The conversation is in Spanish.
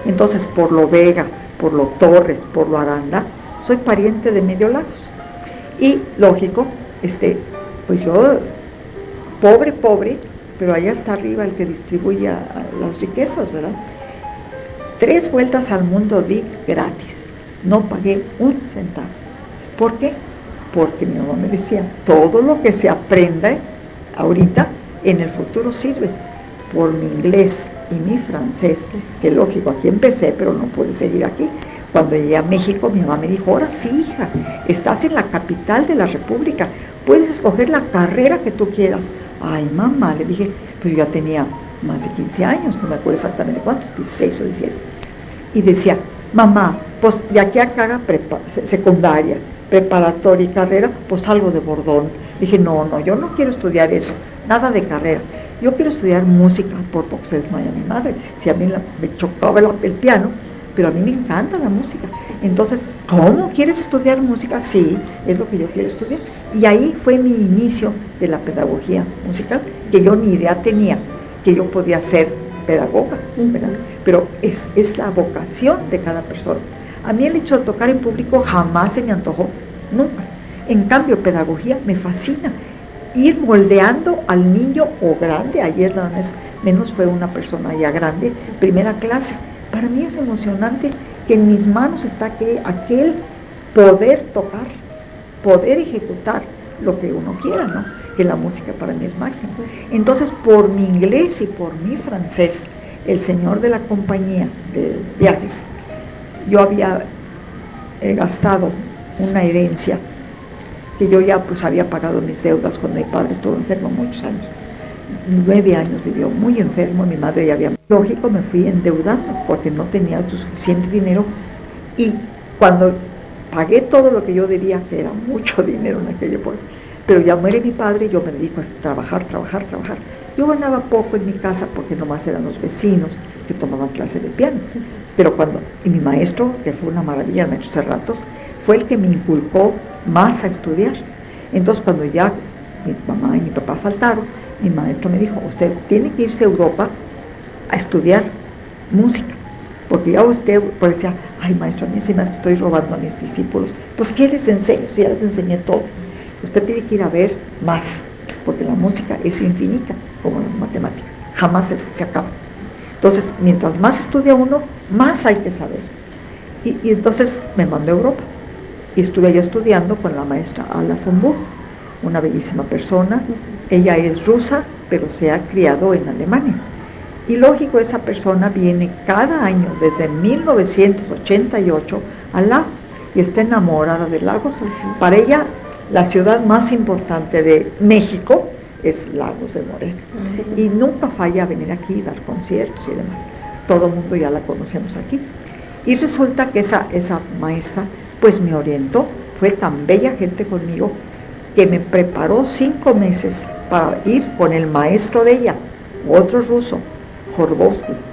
Entonces, por lo Vega, por lo Torres, por lo Aranda, soy pariente de Medio Lagos. Y lógico, pues yo, pobre, pero allá está arriba el que distribuye las riquezas, ¿verdad? 3 vueltas al mundo di gratis, no pagué un centavo. ¿Por qué? Porque mi mamá me decía, todo lo que se aprenda ahorita, en el futuro sirve. Por mi inglés y mi francés, que lógico, aquí empecé, pero no pude seguir aquí. Cuando llegué a México, mi mamá me dijo, ahora sí, hija, estás en la capital de la República, puedes escoger la carrera que tú quieras. Ay, mamá, le dije, pues yo ya tenía más de 15 años, no me acuerdo exactamente cuántos, 16 o 17. Y decía, mamá, pues de aquí a acá haga secundaria, preparatoria y carrera, pues algo de bordón. Dije, no, yo no quiero estudiar eso, nada de carrera. Yo quiero estudiar música, por poco se desmaya mi madre. Si a mí me chocaba el piano, pero a mí me encanta la música. Entonces, ¿cómo quieres estudiar música? Sí, es lo que yo quiero estudiar. Y ahí fue mi inicio de la pedagogía musical, que yo ni idea tenía que yo podía ser pedagoga, ¿verdad? Pero es la vocación de cada persona. A mí el hecho de tocar en público jamás se me antojó, nunca. En cambio, pedagogía me fascina. Ir moldeando al niño o grande, ayer nada más menos fue una persona ya grande, primera clase. Para mí es emocionante que en mis manos está aquel poder tocar, poder ejecutar lo que uno quiera, ¿no? Que la música para mí es máxima. Entonces, por mi inglés y por mi francés, el señor de la compañía de viajes, yo había gastado una herencia que yo ya pues había pagado mis deudas cuando mi padre estuvo enfermo muchos años. 9 años vivió muy enfermo, mi madre ya había... Lógico, me fui endeudando porque no tenía suficiente dinero, y cuando pagué todo lo que yo debía, que era mucho dinero en aquella época, pero ya muere mi padre, yo me dedico a trabajar. Yo ganaba poco en mi casa porque nomás eran los vecinos que tomaban clase de piano, pero y mi maestro, que fue una maravilla, el maestro Cerratos, fue el que me inculcó más a estudiar. Entonces, cuando ya mi mamá y mi papá faltaron, mi maestro me dijo, usted tiene que irse a Europa a estudiar música, porque ya usted pues decía, ay maestro, a mí se me hace que estoy robando a mis discípulos. Pues ¿qué les enseño? Si ya les enseñé todo. Usted tiene que ir a ver más, porque la música es infinita, como las matemáticas, jamás se acaba. Entonces, mientras más estudia uno, más hay que saber. Y entonces me mandó a Europa, y estuve allá estudiando con la maestra Ala Fomburg, una bellísima persona. Ella es rusa, pero se ha criado en Alemania. Y lógico, esa persona viene cada año desde 1988 a Lagos y está enamorada de Lagos. Para ella, la ciudad más importante de México es Lagos de Moreno. Y nunca falla a venir aquí, dar conciertos y demás. Todo el mundo ya la conocemos aquí. Y resulta que esa maestra pues me orientó, fue tan bella gente conmigo, que me preparó 5 meses para ir con el maestro de ella, otro ruso, Jorbowski,